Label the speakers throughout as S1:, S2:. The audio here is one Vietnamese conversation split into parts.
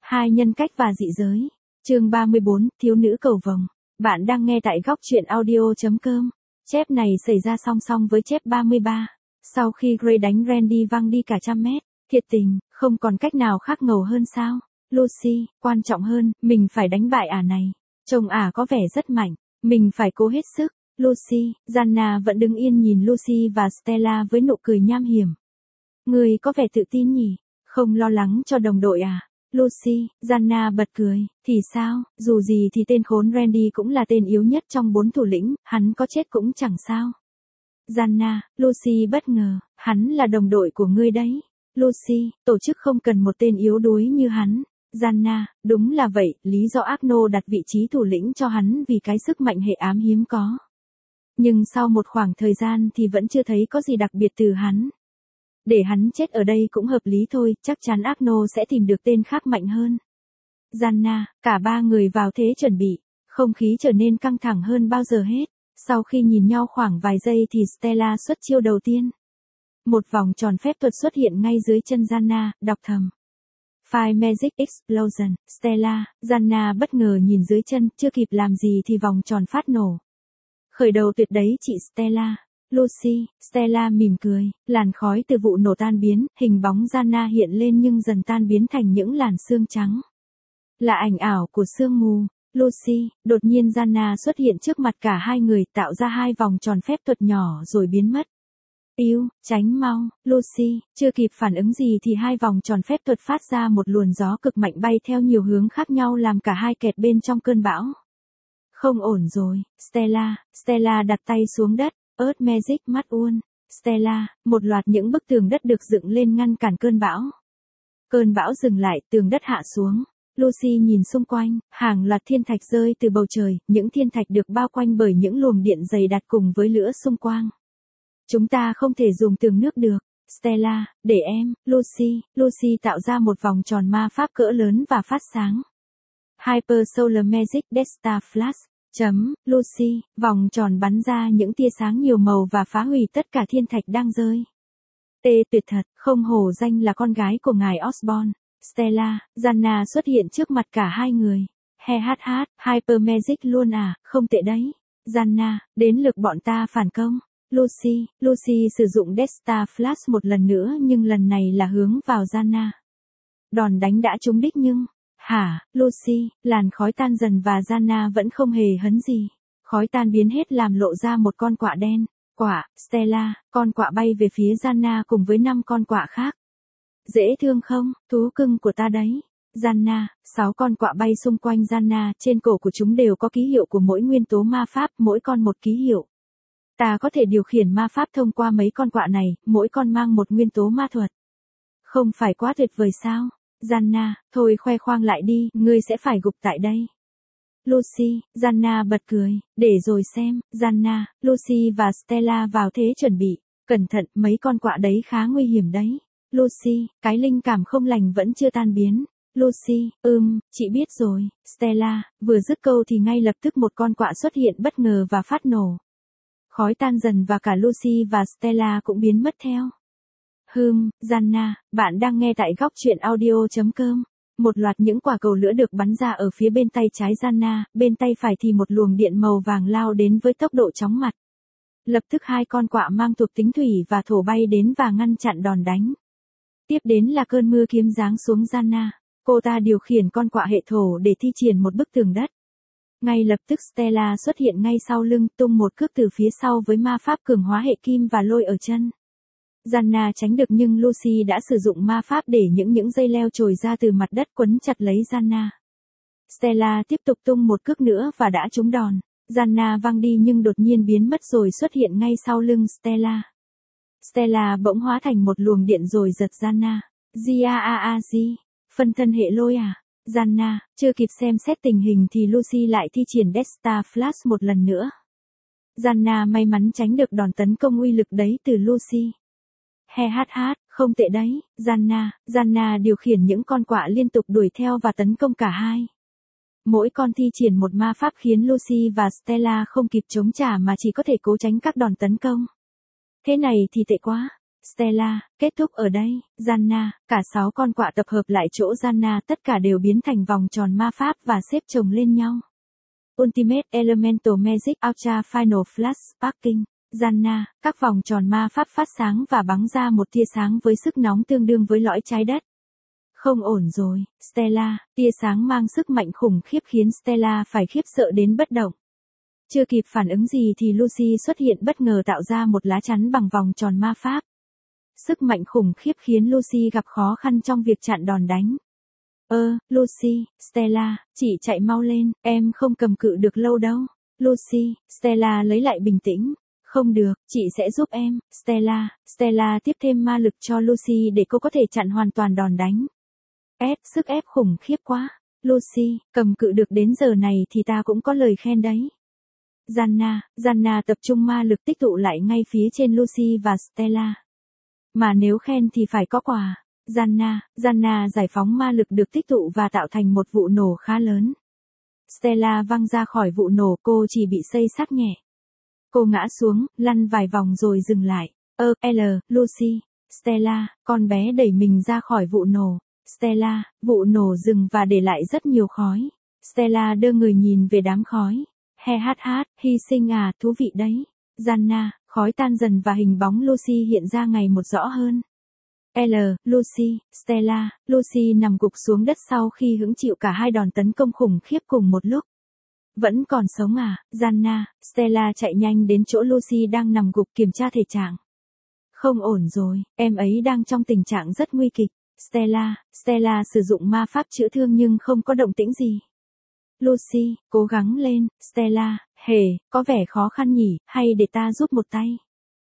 S1: Hai nhân cách và dị giới. Chương 34, thiếu nữ cầu vồng. Bạn đang nghe tại góc truyện audio.com. Chép này xảy ra song song với chép 33. Sau khi Gray đánh Randy văng đi cả trăm mét, thiệt tình, không còn cách nào khác ngầu hơn sao? Lucy, quan trọng hơn, mình phải đánh bại ả này. Chồng ả có vẻ rất mạnh, mình phải cố hết sức. Lucy, Jana vẫn đứng yên nhìn Lucy và Stella với nụ cười nham hiểm. Người có vẻ tự tin nhỉ? Không lo lắng cho đồng đội à? Lucy, Jana bật cười, thì sao, dù gì thì tên khốn Randy cũng là tên yếu nhất trong 4 thủ lĩnh, hắn có chết cũng chẳng sao. Jana, Lucy bất ngờ, hắn là đồng đội của ngươi đấy. Lucy, tổ chức không cần một tên yếu đuối như hắn. Jana, đúng là vậy, lý do Agno đặt vị trí thủ lĩnh cho hắn vì cái sức mạnh hệ ám hiếm có. Nhưng sau một khoảng thời gian thì vẫn chưa thấy có gì đặc biệt từ hắn. Để hắn chết ở đây cũng hợp lý thôi, chắc chắn Agno sẽ tìm được tên khác mạnh hơn. Jana, cả ba người vào thế chuẩn bị, không khí trở nên căng thẳng hơn bao giờ hết. Sau khi nhìn nhau khoảng vài giây thì Stella xuất chiêu đầu tiên. Một vòng tròn phép thuật xuất hiện ngay dưới chân Jana, đọc thầm. Fire Magic Explosion, Stella, Jana bất ngờ nhìn dưới chân, chưa kịp làm gì thì vòng tròn phát nổ. Khởi đầu tuyệt đấy chị Stella. Lucy, Stella mỉm cười, làn khói từ vụ nổ tan biến, hình bóng Jana hiện lên nhưng dần tan biến thành những làn sương trắng. Là ảnh ảo của sương mù. Lucy, đột nhiên Jana xuất hiện trước mặt cả hai người, tạo ra hai vòng tròn phép thuật nhỏ rồi biến mất. Yêu, tránh mau, Lucy, chưa kịp phản ứng gì thì hai vòng tròn phép thuật phát ra một luồng gió cực mạnh bay theo nhiều hướng khác nhau làm cả hai kẹt bên trong cơn bão. Không ổn rồi, Stella đặt tay xuống đất, Earth Magic mắt uôn. Stella, một loạt những bức tường đất được dựng lên ngăn cản cơn bão. Cơn bão dừng lại, tường đất hạ xuống. Lucy nhìn xung quanh, hàng loạt thiên thạch rơi từ bầu trời, những thiên thạch được bao quanh bởi những luồng điện dày đặc cùng với lửa xung quanh. Chúng ta không thể dùng tường nước được. Stella, để em, Lucy tạo ra một vòng tròn ma pháp cỡ lớn và phát sáng. Hyper Solar Magic Death Star Flash. Lucy, vòng tròn bắn ra những tia sáng nhiều màu và phá hủy tất cả thiên thạch đang rơi. Tuyệt thật, không hổ danh là con gái của ngài Osborn. Stella, Jana xuất hiện trước mặt cả hai người. Hyper Magic luôn à, không tệ đấy. Jana, đến lượt bọn ta phản công. Lucy sử dụng Death Star Flash một lần nữa nhưng lần này là hướng vào Jana. Đòn đánh đã trúng đích nhưng... Lucy, làn khói tan dần và Jana vẫn không hề hấn gì. Khói tan biến hết làm lộ ra một con quạ đen. Stella, con quạ bay về phía Jana cùng với 5 con quạ khác. Dễ thương không, thú cưng của ta đấy. Jana, 6 con quạ bay xung quanh Jana, trên cổ của chúng đều có ký hiệu của mỗi nguyên tố ma pháp, mỗi con một ký hiệu. Ta có thể điều khiển ma pháp thông qua mấy con quạ này, mỗi con mang một nguyên tố ma thuật. Không phải quá tuyệt vời sao? Jana, thôi khoe khoang lại đi, ngươi sẽ phải gục tại đây. Lucy, Jana bật cười, để rồi xem. Jana, Lucy và Stella vào thế chuẩn bị. Cẩn thận, mấy con quạ đấy khá nguy hiểm đấy. Lucy, cái linh cảm không lành vẫn chưa tan biến. Lucy, chị biết rồi. Stella, vừa dứt câu thì ngay lập tức một con quạ xuất hiện bất ngờ và phát nổ. Khói tan dần và cả Lucy và Stella cũng biến mất theo. Jana, bạn đang nghe tại góc truyện audio.com. Một loạt những quả cầu lửa được bắn ra ở phía bên tay trái Jana, bên tay phải thì một luồng điện màu vàng lao đến với tốc độ chóng mặt. Lập tức hai con quạ mang thuộc tính thủy và thổ bay đến và ngăn chặn đòn đánh. Tiếp đến là cơn mưa kiếm giáng xuống Jana. Cô ta điều khiển con quạ hệ thổ để thi triển một bức tường đất. Ngay lập tức Stella xuất hiện ngay sau lưng, tung một cước từ phía sau với ma pháp cường hóa hệ kim và lôi ở chân. Jana tránh được nhưng Lucy đã sử dụng ma pháp để những dây leo trồi ra từ mặt đất quấn chặt lấy Jana. Stella tiếp tục tung một cước nữa và đã trúng đòn. Jana văng đi nhưng đột nhiên biến mất rồi xuất hiện ngay sau lưng Stella. Stella bỗng hóa thành một luồng điện rồi giật Jana. Phân thân hệ lôi à? Jana, chưa kịp xem xét tình hình thì Lucy lại thi triển Death Star Flash một lần nữa. Jana may mắn tránh được đòn tấn công uy lực đấy từ Lucy. Không tệ đấy, Jana điều khiển những con quạ liên tục đuổi theo và tấn công cả hai. Mỗi con thi triển một ma pháp khiến Lucy và Stella không kịp chống trả mà chỉ có thể cố tránh các đòn tấn công. Thế này thì tệ quá. Stella, kết thúc ở đây, Gianna, cả 6 con quạ tập hợp lại chỗ Gianna tất cả đều biến thành vòng tròn ma pháp và xếp chồng lên nhau. Ultimate Elemental Magic Ultra Final Flash Sparking, Gianna, các vòng tròn ma pháp phát sáng và bắn ra một tia sáng với sức nóng tương đương với lõi trái đất. Không ổn rồi, Stella, tia sáng mang sức mạnh khủng khiếp khiến Stella phải khiếp sợ đến bất động. Chưa kịp phản ứng gì thì Lucy xuất hiện bất ngờ tạo ra một lá chắn bằng vòng tròn ma pháp. Sức mạnh khủng khiếp khiến Lucy gặp khó khăn trong việc chặn đòn đánh. Lucy, Stella, chị chạy mau lên, em không cầm cự được lâu đâu. Lucy, Stella lấy lại bình tĩnh. Không được, chị sẽ giúp em, Stella tiếp thêm ma lực cho Lucy để cô có thể chặn hoàn toàn đòn đánh. Sức ép khủng khiếp quá. Lucy, cầm cự được đến giờ này thì ta cũng có lời khen đấy. Gianna tập trung ma lực tích tụ lại ngay phía trên Lucy và Stella. Mà nếu khen thì phải có quà. Gianna giải phóng ma lực được tích tụ và tạo thành một vụ nổ khá lớn. Stella văng ra khỏi vụ nổ, cô chỉ bị xây xát nhẹ. Cô ngã xuống, lăn vài vòng rồi dừng lại. Lucy, Stella, con bé đẩy mình ra khỏi vụ nổ. Stella, vụ nổ dừng và để lại rất nhiều khói. Stella đưa người nhìn về đám khói. Hy sinh à, thú vị đấy. Gianna, khói tan dần và hình bóng Lucy hiện ra ngày một rõ hơn. Lucy, Stella, Lucy nằm gục xuống đất sau khi hứng chịu cả hai đòn tấn công khủng khiếp cùng một lúc. Vẫn còn sống à, Gianna, Stella chạy nhanh đến chỗ Lucy đang nằm gục kiểm tra thể trạng. Không ổn rồi, em ấy đang trong tình trạng rất nguy kịch. Stella sử dụng ma pháp chữa thương nhưng không có động tĩnh gì. Lucy, cố gắng lên, Stella, có vẻ khó khăn nhỉ, hay để ta giúp một tay.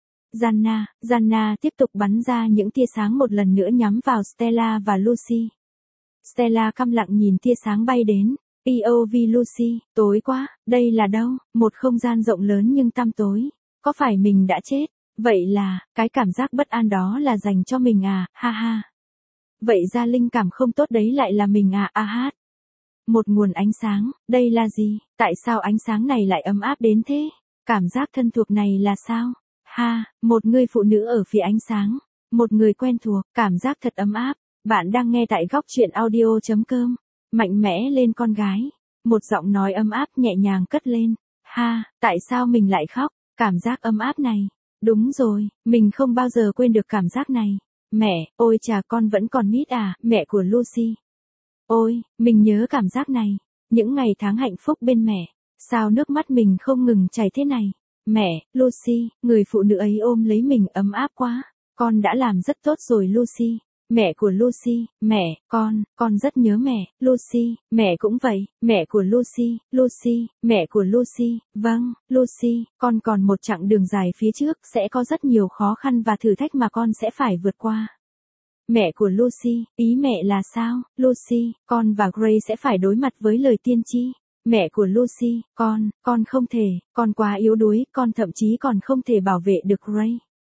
S1: Gianna tiếp tục bắn ra những tia sáng một lần nữa nhắm vào Stella và Lucy. Stella câm lặng nhìn tia sáng bay đến. POV Lucy, tối quá, đây là đâu? Một không gian rộng lớn nhưng tăm tối. Có phải mình đã chết? Vậy là, cái cảm giác bất an đó là dành cho mình à, ha ha. Vậy ra linh cảm không tốt đấy lại là mình à, hát. Một nguồn ánh sáng, đây là gì? Tại sao ánh sáng này lại ấm áp đến thế? Cảm giác thân thuộc này là sao? Một người phụ nữ ở phía ánh sáng. Một người quen thuộc, cảm giác thật ấm áp. Bạn đang nghe tại góc truyện audio.com. Mạnh mẽ lên con gái. Một giọng nói ấm áp nhẹ nhàng cất lên. Tại sao mình lại khóc? Cảm giác ấm áp này. Đúng rồi, mình không bao giờ quên được cảm giác này. Mẹ, ôi chà con vẫn còn mít à, mẹ của Lucy. Ôi, mình nhớ cảm giác này. Những ngày tháng hạnh phúc bên mẹ. Sao nước mắt mình không ngừng chảy thế này? Mẹ, Lucy, người phụ nữ ấy ôm lấy mình ấm áp quá. Con đã làm rất tốt rồi Lucy. Mẹ của Lucy, mẹ, con rất nhớ mẹ, Lucy, mẹ cũng vậy, mẹ của Lucy, mẹ của Lucy, vâng, Lucy, con còn một chặng đường dài phía trước, sẽ có rất nhiều khó khăn và thử thách mà con sẽ phải vượt qua. Mẹ của Lucy, ý mẹ là sao, Lucy, con và Gray sẽ phải đối mặt với lời tiên tri. Mẹ của Lucy, con không thể, con quá yếu đuối, con thậm chí còn không thể bảo vệ được Gray.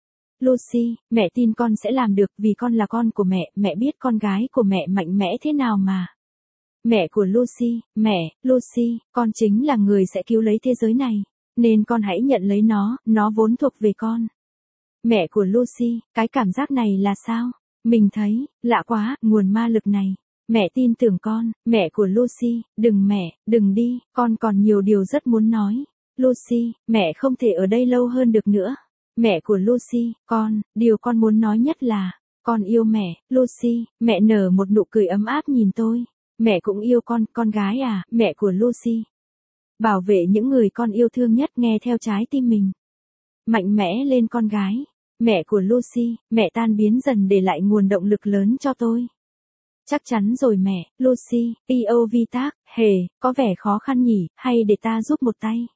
S1: Lucy, mẹ tin con sẽ làm được vì con là con của mẹ biết con gái của mẹ mạnh mẽ thế nào mà. Mẹ của Lucy, Lucy, con chính là người sẽ cứu lấy thế giới này, nên con hãy nhận lấy nó vốn thuộc về con. Mẹ của Lucy, cái cảm giác này là sao? Mình thấy, lạ quá, nguồn ma lực này. Mẹ tin tưởng con, mẹ của Lucy, đừng đi, con còn nhiều điều rất muốn nói. Lucy, mẹ không thể ở đây lâu hơn được nữa. Mẹ của Lucy, điều con muốn nói nhất là, con yêu mẹ, Lucy, mẹ nở một nụ cười ấm áp nhìn tôi. Mẹ cũng yêu con gái à, mẹ của Lucy. Bảo vệ những người con yêu thương nhất nghe theo trái tim mình. Mạnh mẽ lên con gái. Mẹ của Lucy, mẹ tan biến dần để lại nguồn động lực lớn cho tôi. Chắc chắn rồi mẹ, Lucy, POV tác, có vẻ khó khăn nhỉ, hay để ta giúp một tay.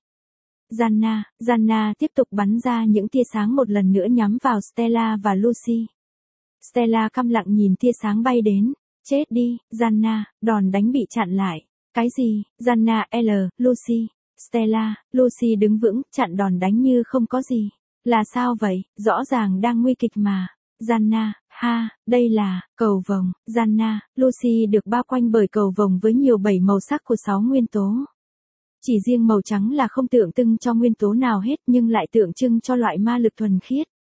S1: Gianna tiếp tục bắn ra những tia sáng một lần nữa nhắm vào Stella và Lucy. Stella câm lặng nhìn tia sáng bay đến. Chết đi, Gianna, đòn đánh bị chặn lại. Cái gì, Gianna Lucy, Stella, Lucy đứng vững, chặn đòn đánh như không có gì. Là sao vậy, rõ ràng đang nguy kịch mà. Gianna, đây là, cầu vồng. Gianna, Lucy được bao quanh bởi cầu vồng với nhiều 7 màu sắc của 6 nguyên tố. Chỉ riêng màu trắng là không tượng trưng cho nguyên tố nào hết nhưng lại tượng trưng cho loại ma lực thuần khiết.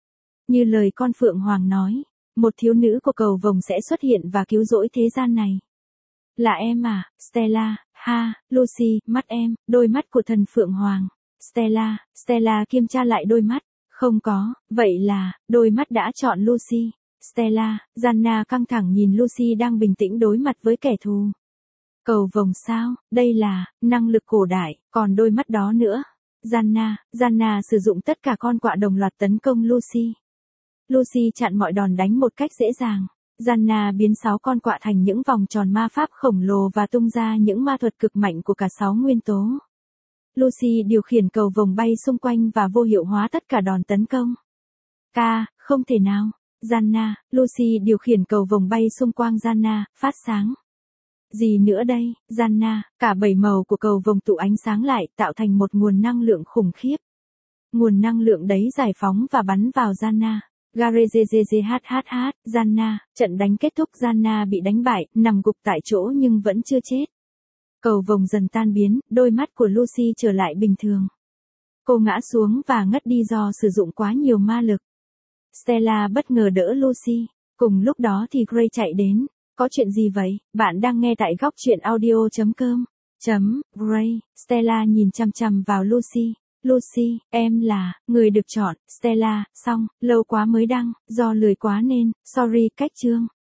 S1: Như lời con Phượng Hoàng nói, một thiếu nữ của cầu vồng sẽ xuất hiện và cứu rỗi thế gian này. Là em à, Stella, ha, Lucy, mắt em, đôi mắt của thần Phượng Hoàng. Stella kiểm tra lại đôi mắt. Không có, vậy là, đôi mắt đã chọn Lucy. Stella, Gianna căng thẳng nhìn Lucy đang bình tĩnh đối mặt với kẻ thù. Cầu vồng sao, đây là, năng lực cổ đại, còn đôi mắt đó nữa. Gianna sử dụng tất cả con quạ đồng loạt tấn công Lucy. Lucy chặn mọi đòn đánh một cách dễ dàng. Gianna biến 6 con quạ thành những vòng tròn ma pháp khổng lồ và tung ra những ma thuật cực mạnh của cả 6 nguyên tố. Lucy điều khiển cầu vồng bay xung quanh và vô hiệu hóa tất cả đòn tấn công. Không thể nào. Lucy điều khiển cầu vồng bay xung quanh Gianna, phát sáng. Gì nữa đây, Gianna, cả 7 màu của cầu vồng tụ ánh sáng lại, tạo thành một nguồn năng lượng khủng khiếp. Nguồn năng lượng đấy giải phóng và bắn vào Gianna. Garezezezhhh, Gianna, trận đánh kết thúc, Gianna bị đánh bại, nằm gục tại chỗ nhưng vẫn chưa chết. Cầu vồng dần tan biến, đôi mắt của Lucy trở lại bình thường. Cô ngã xuống và ngất đi do sử dụng quá nhiều ma lực. Stella bất ngờ đỡ Lucy. Cùng lúc đó thì Gray chạy đến. Có chuyện gì vậy? Bạn đang nghe tại góc truyện audio.com. Gray, Stella nhìn chằm chằm vào Lucy. Lucy, em là, người được chọn. Stella, xong, lâu quá mới đăng, do lười quá nên, sorry, cách chương.